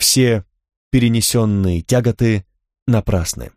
все перенесенные тяготы напрасны.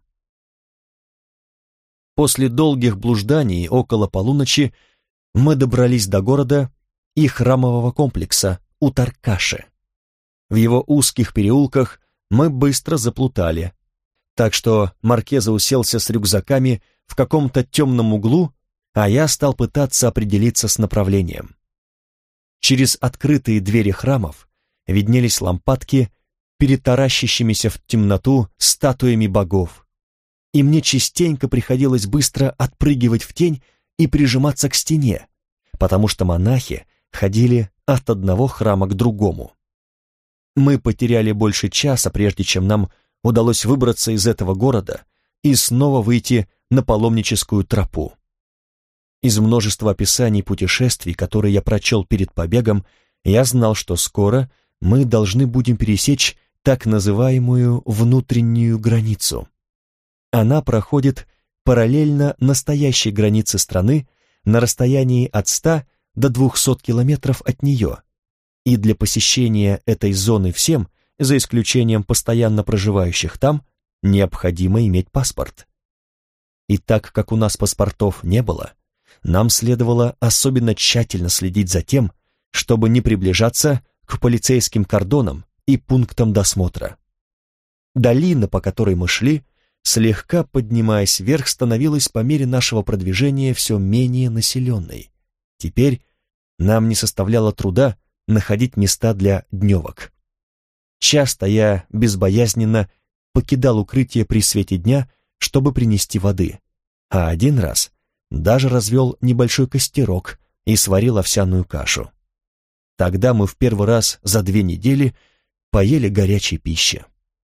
После долгих блужданий около полуночи мы добрались до города и храмового комплекса Утаркаши. В его узких переулках мы быстро заплутали, так что Маркеза уселся с рюкзаками в каком-то темном углу, а я стал пытаться определиться с направлением. Через открытые двери храмов виднелись лампадки перед таращащимися в темноту статуями богов, и мне частенько приходилось быстро отпрыгивать в тень и прижиматься к стене, потому что монахи ходили от одного храма к другому. Мы потеряли больше часа, прежде чем нам удалось выбраться из этого города и снова выйти на паломническую тропу. Из множества описаний путешествий, которые я прочел перед побегом, я знал, что скоро мы должны будем пересечь так называемую внутреннюю границу. Она проходит параллельно настоящей границе страны на расстоянии от 100 до 200 километров от нее, и для посещения этой зоны всем, за исключением постоянно проживающих там, необходимо иметь паспорт. И так как у нас паспортов не было, нам следовало особенно тщательно следить за тем, чтобы не приближаться к полицейским кордонам и пунктам досмотра. Долина, по которой мы шли, слегка поднимаясь вверх, становилась по мере нашего продвижения все менее населенной. Теперь нам не составляло труда находить места для дневок. Часто я безбоязненно покидал укрытие при свете дня, чтобы принести воды, а один раз даже развел небольшой костерок и сварил овсяную кашу. Тогда мы в первый раз за 2 недели поели горячей пищи.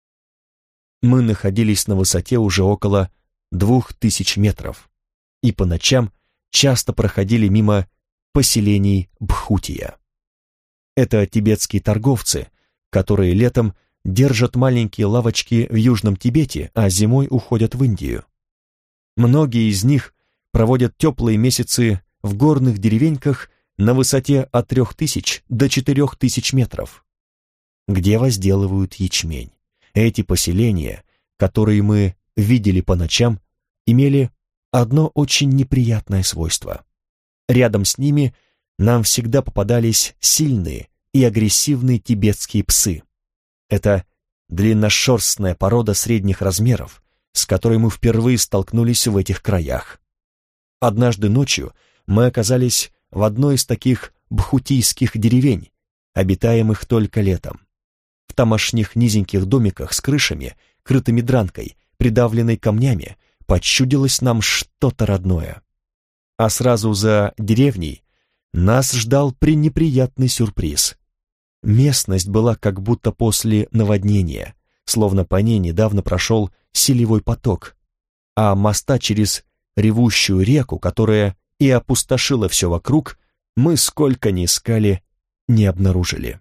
Мы находились на высоте уже около 2000 метров, и по ночам часто проходили мимо поселений Бхутия. Это тибетские торговцы, которые летом держат маленькие лавочки в Южном Тибете, а зимой уходят в Индию. Многие из них проводят теплые месяцы в горных деревеньках на высоте от 3000 до 4000 метров, где возделывают ячмень. Эти поселения, которые мы видели по ночам, имели одно очень неприятное свойство. Рядом с ними нам всегда попадались сильные и агрессивные тибетские псы. Это длинношерстная порода средних размеров, с которой мы впервые столкнулись в этих краях. Однажды ночью мы оказались в одной из таких бхутийских деревень, обитаемых только летом. В тамошних низеньких домиках с крышами, крытыми дранкой, придавленной камнями, почудилось нам что-то родное. А сразу за деревней нас ждал пренеприятный сюрприз. Местность была как будто после наводнения, словно по ней недавно прошел селевой поток, а моста через ревущую реку, которая и опустошила все вокруг, мы сколько ни искали, не обнаружили.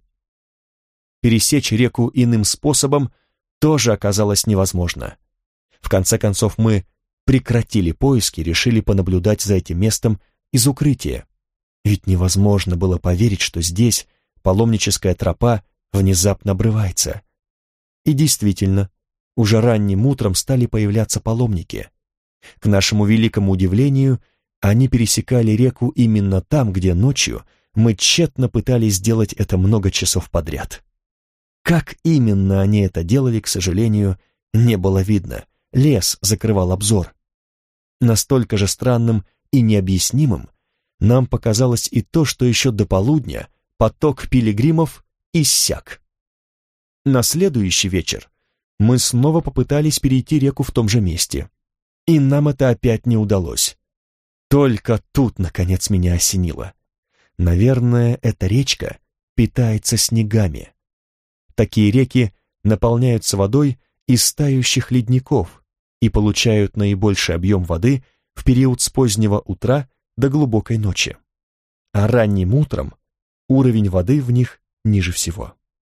Пересечь реку иным способом тоже оказалось невозможно. В конце концов мы прекратили поиски, решили понаблюдать за этим местом из укрытия, ведь невозможно было поверить, что здесь паломническая тропа внезапно обрывается. И действительно, уже ранним утром стали появляться паломники. К нашему великому удивлению, они пересекали реку именно там, где ночью мы тщетно пытались сделать это много часов подряд. Как именно они это делали, к сожалению, не было видно, лес закрывал обзор. Настолько же странным и необъяснимым нам показалось и то, что еще до полудня поток пилигримов иссяк. На следующий вечер мы снова попытались перейти реку в том же месте, и нам это опять не удалось. Только тут, наконец, меня осенило. Наверное, эта речка питается снегами. Такие реки наполняются водой из тающих ледников и получают наибольший объем воды в период с позднего утра до глубокой ночи. А ранним утром уровень воды в них ниже всего.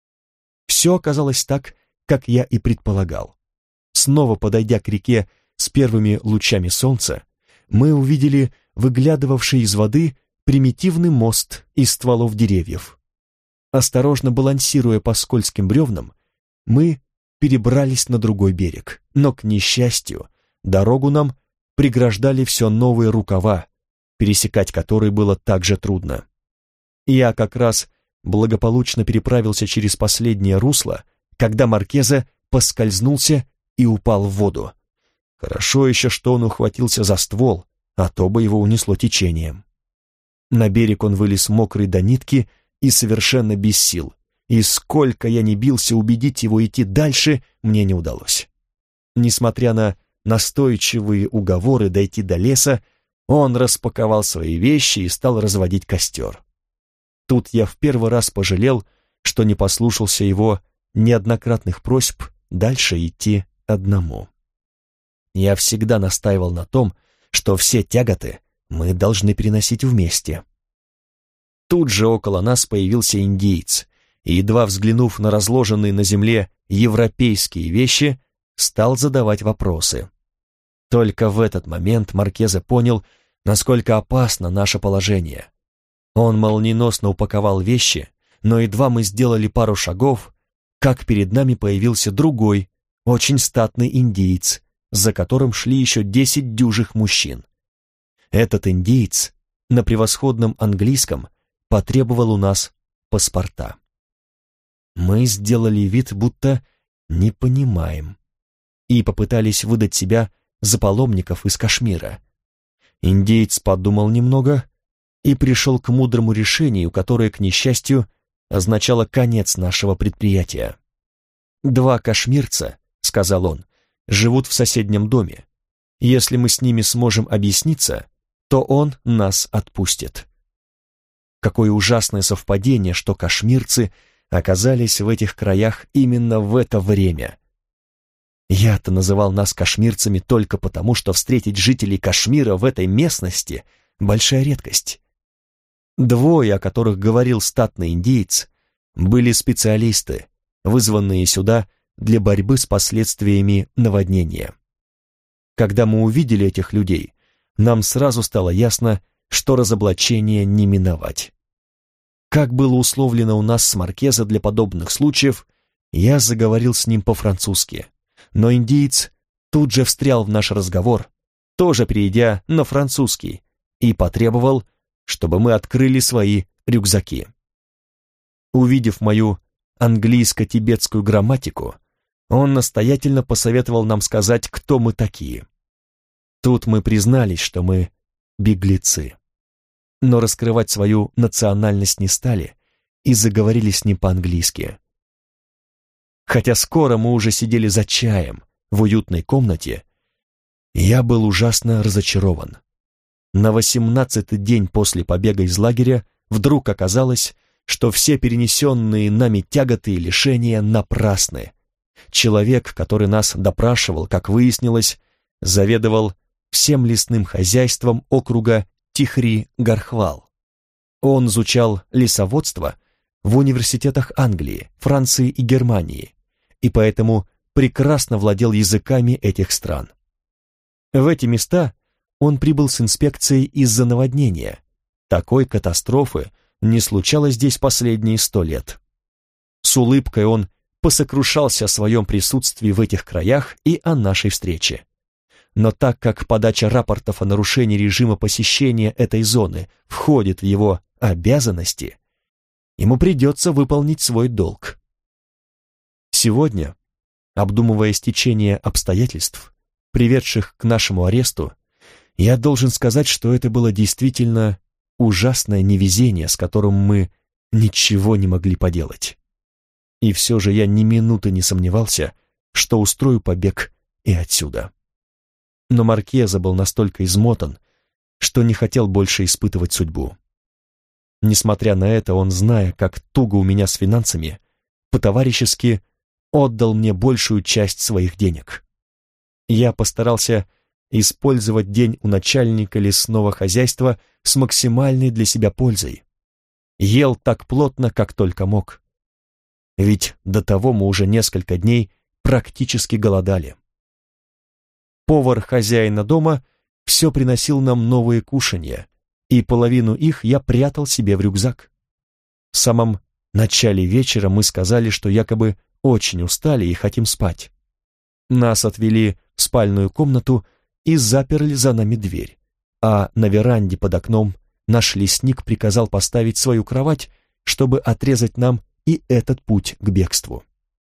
Все оказалось так, как я и предполагал. Снова подойдя к реке с первыми лучами солнца, мы увидели выглядывавший из воды примитивный мост из стволов деревьев. Осторожно балансируя по скользким бревнам, мы перебрались на другой берег, но, к несчастью, дорогу нам преграждали все новые рукава, пересекать которые было так же трудно. Я как раз благополучно переправился через последнее русло, когда Маркеза поскользнулся и упал в воду. Хорошо еще, что он ухватился за ствол, а то бы его унесло течением. На берег он вылез мокрый до нитки и совершенно без сил, и сколько я ни бился убедить его идти дальше, мне не удалось. Несмотря на настойчивые уговоры дойти до леса, он распаковал свои вещи и стал разводить костер. Тут я в первый раз пожалел, что не послушался его неоднократных просьб дальше идти одному. Я всегда настаивал на том, что все тяготы мы должны переносить вместе. Тут же около нас появился индиец, и, едва взглянув на разложенные на земле европейские вещи, стал задавать вопросы. Только в этот момент Маркеза понял, насколько опасно наше положение. Он молниеносно упаковал вещи, но едва мы сделали пару шагов, как перед нами появился другой, очень статный индиец, за которым шли еще 10 дюжих мужчин. Этот индиец на превосходном английском потребовал у нас паспорта. Мы сделали вид, будто не понимаем, и попытались выдать себя за паломников из Кашмира. Индеец подумал немного и пришел к мудрому решению, которое, к несчастью, означало конец нашего предприятия. «2 кашмирца, — сказал он, — живут в соседнем доме. Если мы с ними сможем объясниться, то он нас отпустит». Какое ужасное совпадение, что кашмирцы оказались в этих краях именно в это время. Я-то называл нас кашмирцами только потому, что встретить жителей Кашмира в этой местности — большая редкость. 2, о которых говорил статный индиец, были специалисты, вызванные сюда для борьбы с последствиями наводнения. Когда мы увидели этих людей, нам сразу стало ясно, что разоблачение не миновать. Как было условлено у нас с Маркеза для подобных случаев, я заговорил с ним по-французски, но индиец тут же встрял в наш разговор, тоже перейдя на французский, и потребовал, чтобы мы открыли свои рюкзаки. Увидев мою английско-тибетскую грамматику, он настоятельно посоветовал нам сказать, кто мы такие. Тут мы признались, что мы беглецы. Но раскрывать свою национальность не стали и заговорили с ним по-английски. Хотя скоро мы уже сидели за чаем в уютной комнате, я был ужасно разочарован. На 18-й день после побега из лагеря вдруг оказалось, что все перенесенные нами тяготы и лишения напрасны. Человек, который нас допрашивал, как выяснилось, заведовал всем лесным хозяйством округа Тихри-Гархвал. Он изучал лесоводство в университетах Англии, Франции и Германии, и поэтому прекрасно владел языками этих стран. В эти места он прибыл с инспекцией из-за наводнения. Такой катастрофы не случалось здесь последние 100 лет. С улыбкой он посокрушался о своем присутствии в этих краях и о нашей встрече. Но так как подача рапортов о нарушении режима посещения этой зоны входит в его обязанности, ему придется выполнить свой долг. Сегодня, обдумывая стечение обстоятельств, приведших к нашему аресту, я должен сказать, что это было действительно ужасное невезение, с которым мы ничего не могли поделать. И все же я ни минуты не сомневался, что устрою побег и отсюда. Но Маркеза был настолько измотан, что не хотел больше испытывать судьбу. Несмотря на это, он, зная, как туго у меня с финансами, по-товарищески отдал мне большую часть своих денег. Я постарался использовать день у начальника лесного хозяйства с максимальной для себя пользой. Ел так плотно, как только мог. Ведь до того мы уже несколько дней практически голодали. Повар хозяина дома все приносил нам новые кушанья, и половину их я прятал себе в рюкзак. В самом начале вечера мы сказали, что якобы очень устали и хотим спать. Нас отвели в спальную комнату и заперли за нами дверь, а на веранде под окном наш лесник приказал поставить свою кровать, чтобы отрезать нам и этот путь к бегству.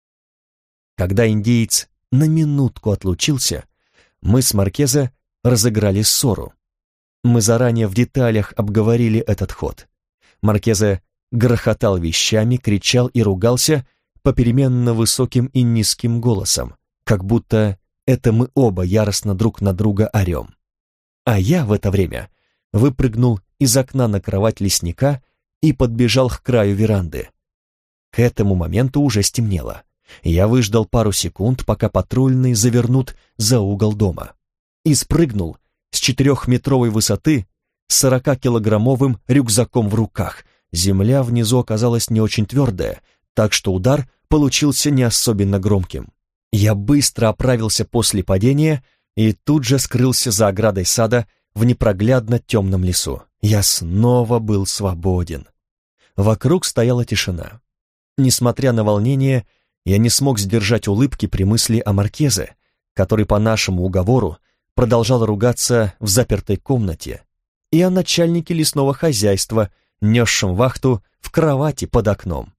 Когда индеец на минутку отлучился, мы с Маркезе разыграли ссору. Мы заранее в деталях обговорили этот ход. Маркезе грохотал вещами, кричал и ругался попеременно высоким и низким голосом, как будто это мы оба яростно друг на друга орем. А я в это время выпрыгнул из окна на кровать лесника и подбежал к краю веранды. К этому моменту уже стемнело. Я выждал пару секунд, пока патрульные завернут за угол дома, и спрыгнул с 4-метровой высоты с 40-килограммовым рюкзаком в руках. Земля внизу оказалась не очень твердая, так что удар получился не особенно громким. Я быстро оправился после падения и тут же скрылся за оградой сада в непроглядно темном лесу. Я снова был свободен. Вокруг стояла тишина. Несмотря на волнение, я не смог сдержать улыбки при мысли о Маркезе, который по нашему уговору продолжал ругаться в запертой комнате, и о начальнике лесного хозяйства, несшем вахту в кровати под окном.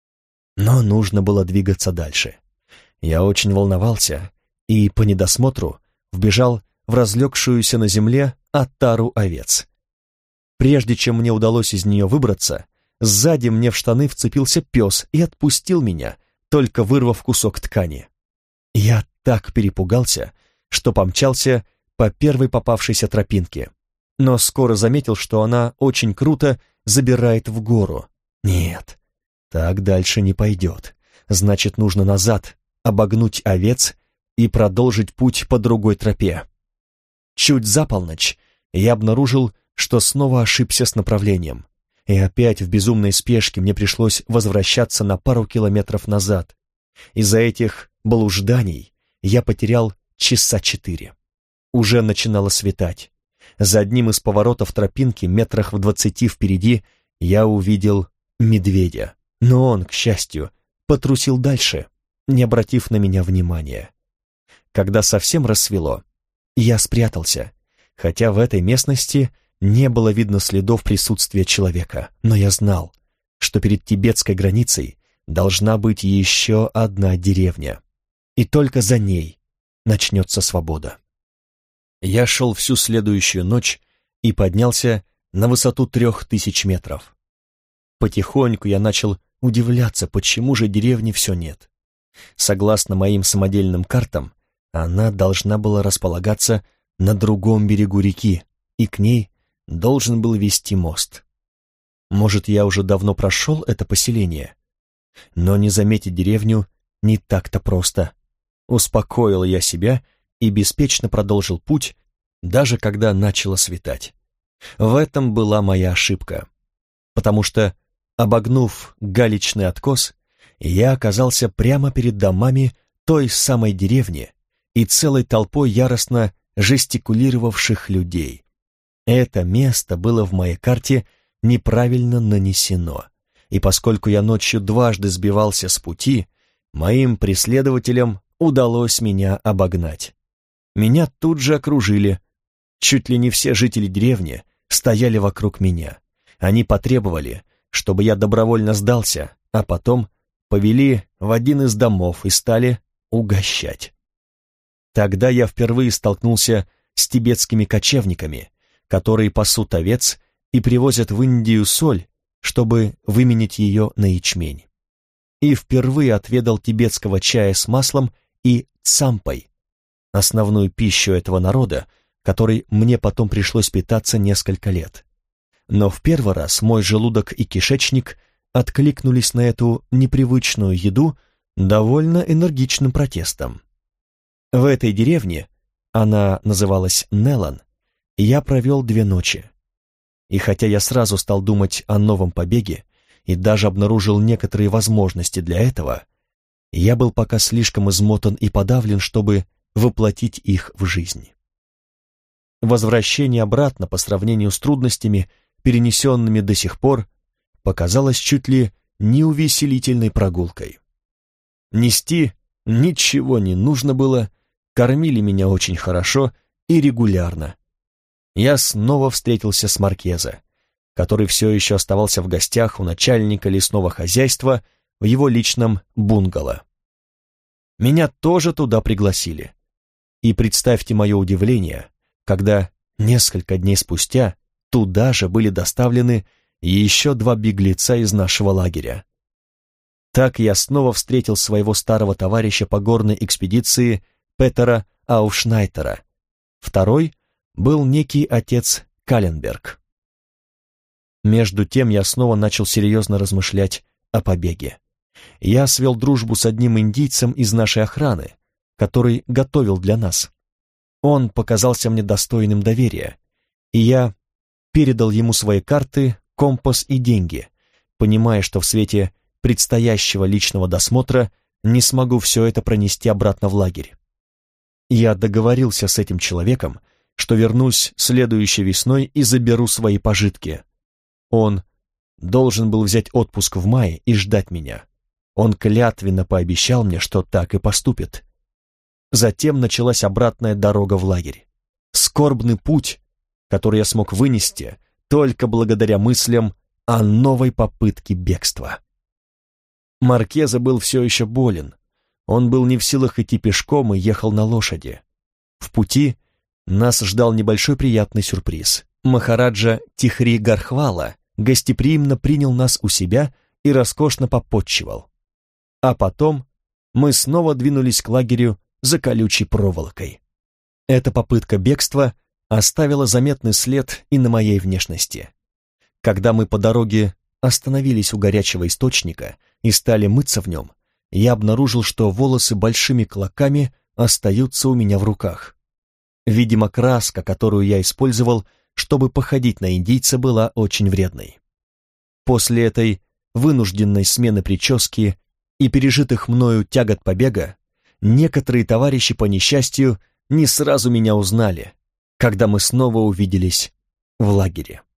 Но нужно было двигаться дальше. Я очень волновался и по недосмотру вбежал в разлегшуюся на земле отару овец. Прежде чем мне удалось из нее выбраться, сзади мне в штаны вцепился пес и отпустил меня, только вырвав кусок ткани. Я так перепугался, что помчался по первой попавшейся тропинке, но скоро заметил, что она очень круто забирает в гору. Нет, так дальше не пойдет. Значит, нужно назад, обогнуть овец и продолжить путь по другой тропе. Чуть за полночь я обнаружил, что снова ошибся с направлением, и опять в безумной спешке мне пришлось возвращаться на пару километров назад. Из-за этих блужданий я потерял часа 4. Уже начинало светать. За одним из поворотов тропинки, метрах в 20 впереди, я увидел медведя, но он, к счастью, потрусил дальше, не обратив на меня внимания. Когда совсем рассвело, я спрятался, хотя в этой местности не было видно следов присутствия человека, но я знал, что перед тибетской границей должна быть еще одна деревня, и только за ней начнется свобода. Я шел всю следующую ночь и поднялся на высоту 3000 метров. Потихоньку я начал удивляться, почему же деревни все нет. Согласно моим самодельным картам, она должна была располагаться на другом берегу реки, и к ней должен был вести мост. Может, я уже давно прошел это поселение? Но не заметить деревню не так-то просто. Успокоил я себя и беспечно продолжил путь, даже когда начало светать. В этом была моя ошибка, потому что, обогнув галечный откос, я оказался прямо перед домами той самой деревни и целой толпой яростно жестикулировавших людей. Это место было в моей карте неправильно нанесено, и поскольку я ночью дважды сбивался с пути, моим преследователям удалось меня обогнать. Меня тут же окружили. Чуть ли не все жители деревни стояли вокруг меня. Они потребовали, чтобы я добровольно сдался, а потом повели в один из домов и стали угощать. Тогда я впервые столкнулся с тибетскими кочевниками, которые пасут овец и привозят в Индию соль, чтобы выменить ее на ячмень. И впервые отведал тибетского чая с маслом и цампой, основную пищу этого народа, которой мне потом пришлось питаться несколько лет. Но в первый раз мой желудок и кишечник откликнулись на эту непривычную еду довольно энергичным протестом. В этой деревне, она называлась Нелан, я провел 2 ночи. И хотя я сразу стал думать о новом побеге и даже обнаружил некоторые возможности для этого, я был пока слишком измотан и подавлен, чтобы воплотить их в жизнь. Возвращение обратно по сравнению с трудностями, перенесенными до сих пор, показалось чуть ли не увеселительной прогулкой. нести ничего не нужно было, кормили меня очень хорошо и регулярно. Я снова встретился с Маркезе, который все еще оставался в гостях у начальника лесного хозяйства в его личном бунгало. Меня тоже туда пригласили. И представьте мое удивление, когда несколько дней спустя туда же были доставлены еще 2 беглеца из нашего лагеря. Так я снова встретил своего старого товарища по горной экспедиции Петера Аушнайтера. Второй был некий отец Каленберг. Между тем я снова начал серьезно размышлять о побеге. Я свел дружбу с одним индийцем из нашей охраны, который готовил для нас. Он показался мне достойным доверия, и я передал ему свои карты, компас и деньги, понимая, что в свете предстоящего личного досмотра не смогу все это пронести обратно в лагерь. Я договорился с этим человеком, что вернусь следующей весной и заберу свои пожитки. Он должен был взять отпуск в мае и ждать меня. Он клятвенно пообещал мне, что так и поступит. Затем началась обратная дорога в лагерь. Скорбный путь, который я смог вынести только благодаря мыслям о новой попытке бегства. Маркезе был все еще болен. Он был не в силах идти пешком и ехал на лошади. В пути нас ждал небольшой приятный сюрприз. Махараджа Тихри Гархвала гостеприимно принял нас у себя и роскошно попотчевал. А потом мы снова двинулись к лагерю за колючей проволокой. Эта попытка бегства оставила заметный след и на моей внешности. Когда мы по дороге остановились у горячего источника и стали мыться в нем, я обнаружил, что волосы большими клоками остаются у меня в руках. Видимо, краска, которую я использовал, чтобы походить на индийца, была очень вредной. После этой вынужденной смены прически и пережитых мною тягот побега, некоторые товарищи по несчастью не сразу меня узнали, когда мы снова увиделись в лагере.